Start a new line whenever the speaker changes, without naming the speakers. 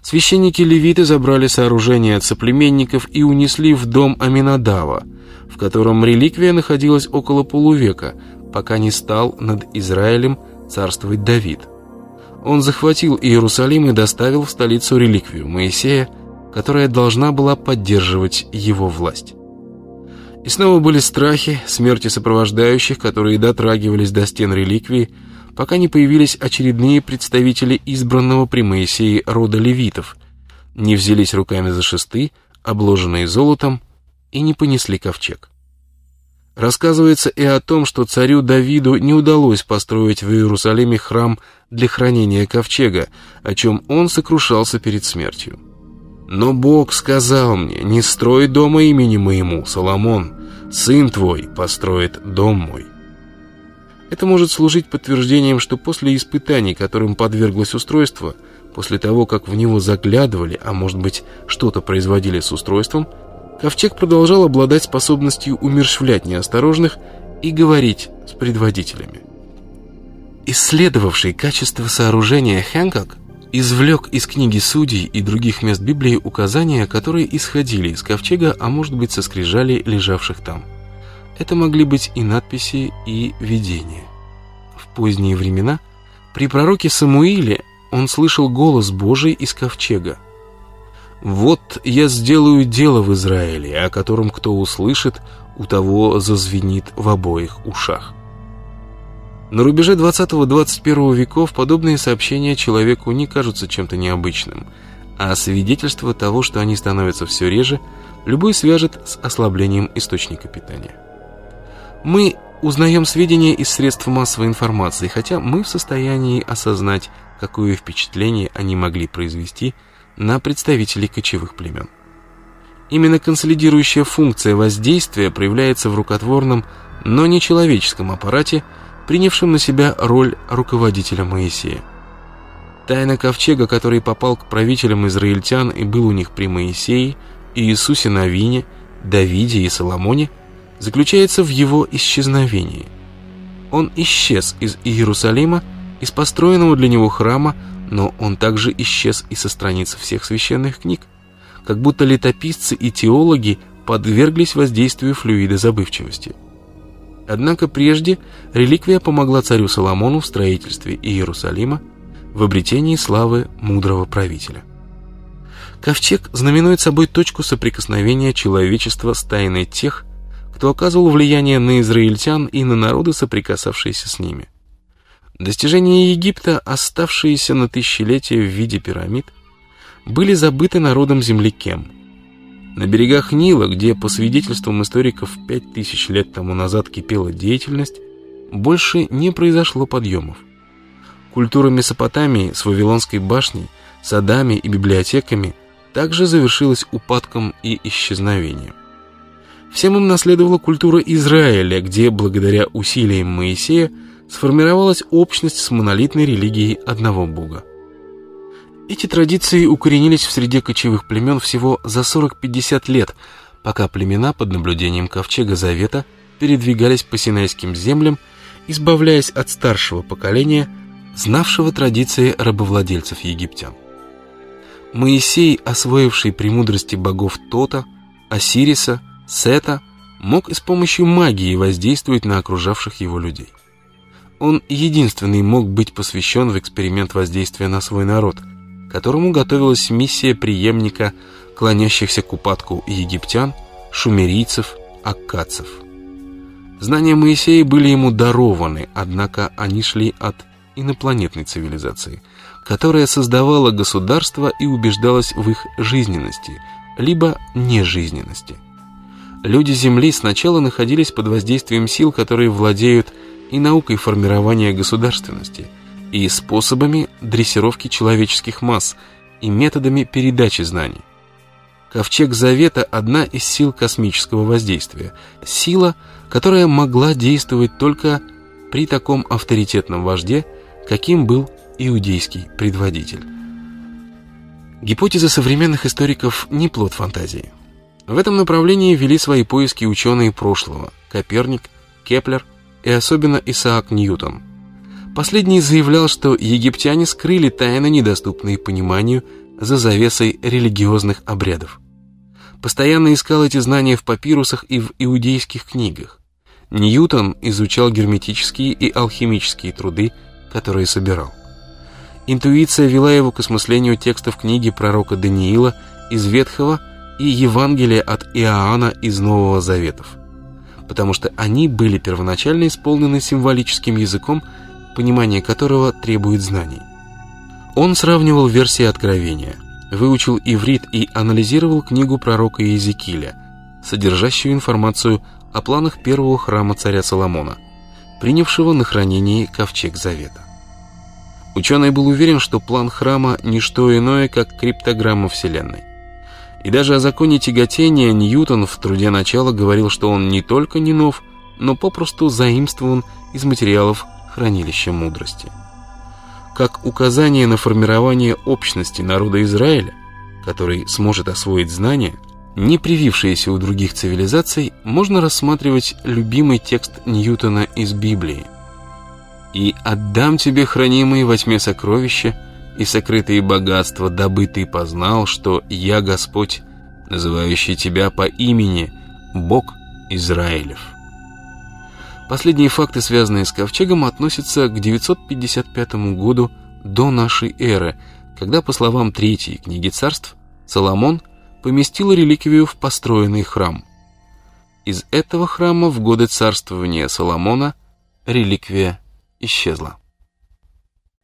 священники-левиты забрали сооружение от соплеменников и унесли в дом Аминадава, в котором реликвия находилась около полувека, пока не стал над Израилем царствовать Давид. Он захватил Иерусалим и доставил в столицу реликвию Моисея, которая должна была поддерживать его власть. И снова были страхи, смерти сопровождающих, которые дотрагивались до стен реликвии, пока не появились очередные представители избранного при Моисее рода левитов, не взялись руками за шесты, обложенные золотом, и не понесли ковчег. Рассказывается и о том, что царю Давиду не удалось построить в Иерусалиме храм для хранения ковчега, о чем он сокрушался перед смертью. «Но Бог сказал мне: не строй дома имени моему, Соломон, сын твой построит дом мой». Это может служить подтверждением, что после испытаний, которым подверглось устройство, после того, как в него заглядывали, а может быть, что-то производили с устройством, ковчег продолжал обладать способностью умерщвлять неосторожных и говорить с предводителями. Исследовавший качество сооружения Хэнкок извлек из книги Судей и других мест Библии указания, которые исходили из ковчега, а может быть, со скрижалей, лежавших там. Это могли быть и надписи, и видения. В поздние времена при пророке Самуиле он слышал голос Божий из ковчега. «Вот я сделаю дело в Израиле, о котором кто услышит, у того зазвенит в обоих ушах». На рубеже 20-21 веков подобные сообщения человеку не кажутся чем-то необычным, а свидетельство того, что они становятся все реже, любой свяжет с ослаблением источника питания. Мы узнаем сведения из средств массовой информации, хотя мы в состоянии осознать, какое впечатление они могли произвести на представителей кочевых племен. Именно консолидирующая функция воздействия проявляется в рукотворном, но не человеческом аппарате, принявшем на себя роль руководителя Моисея. Тайна ковчега, который попал к правителям израильтян и был у них при Моисее, Иисусе Навине, Давиде и Соломоне, заключается в его исчезновении. Он исчез из Иерусалима, из построенного для него храма, но он также исчез и со страниц всех священных книг, как будто летописцы и теологи подверглись воздействию флюида забывчивости. Однако прежде реликвия помогла царю Соломону в строительстве Иерусалима, в обретении славы мудрого правителя. Ковчег знаменует собой точку соприкосновения человечества с тайной тех, кто оказывал влияние на израильтян и на народы, соприкасавшиеся с ними. Достижения Египта, оставшиеся на тысячелетия в виде пирамид, были забыты народом земли Кем. На берегах Нила, где, по свидетельствам историков, 5000 лет тому назад кипела деятельность, больше не произошло подъемов. Культура Месопотамии с Вавилонской башней, садами и библиотеками также завершилась упадком и исчезновением. Всем им наследовала культура Израиля, где, благодаря усилиям Моисея, сформировалась общность с монолитной религией одного Бога. Эти традиции укоренились в среде кочевых племен всего за 40-50 лет, пока племена под наблюдением Ковчега Завета передвигались по Синайским землям, избавляясь от старшего поколения, знавшего традиции рабовладельцев египтян. Моисей, освоивший премудрости богов Тота, Осириса, Сета, мог и с помощью магии воздействовать на окружавших его людей. Он единственный мог быть посвящен в эксперимент воздействия на свой народ, которому готовилась миссия преемника клонящихся к упадку египтян, шумерийцев, аккадцев. Знания Моисея были ему дарованы, однако они шли от инопланетной цивилизации, которая создавала государства и убеждалась в их жизненности, либо нежизненности. Люди Земли сначала находились под воздействием сил, которые владеют и наукой формирования государственности, и способами дрессировки человеческих масс, и методами передачи знаний. Ковчег Завета – одна из сил космического воздействия, сила, которая могла действовать только при таком авторитетном вожде, каким был иудейский предводитель. Гипотеза современных историков не плод фантазии. В этом направлении вели свои поиски ученые прошлого – Коперник, Кеплер и особенно Исаак Ньютон. Последний заявлял, что египтяне скрыли тайны, недоступные пониманию, за завесой религиозных обрядов. Постоянно искал эти знания в папирусах и в иудейских книгах. Ньютон изучал герметические и алхимические труды, которые собирал. Интуиция вела его к осмыслению текстов книги пророка Даниила из Ветхого и Евангелия от Иоанна из Нового Заветов, потому что они были первоначально исполнены символическим языком, понимание которого требует знаний. Он сравнивал версии Откровения, выучил иврит и анализировал книгу пророка Иезекииля, содержащую информацию о планах первого храма царя Соломона, принявшего на хранение ковчег Завета. Ученый был уверен, что план храма – не что иное, как криптограмма Вселенной. И даже о законе тяготения Ньютон в труде «Начало» говорил, что он не только не нов, но попросту заимствован из материалов хранилища мудрости. Как указание на формирование общности народа Израиля, который сможет освоить знания, не привившиеся у других цивилизаций, можно рассматривать любимый текст Ньютона из Библии: «И отдам тебе хранимые во тьме сокровища и сокрытые богатства, дабы ты познал, что я Господь, называющий тебя по имени, Бог Израилев». Последние факты, связанные с ковчегом, относятся к 955 году до нашей эры, когда, по словам Третьей книги царств, Соломон поместил реликвию в построенный храм. Из этого храма в годы царствования Соломона реликвия исчезла.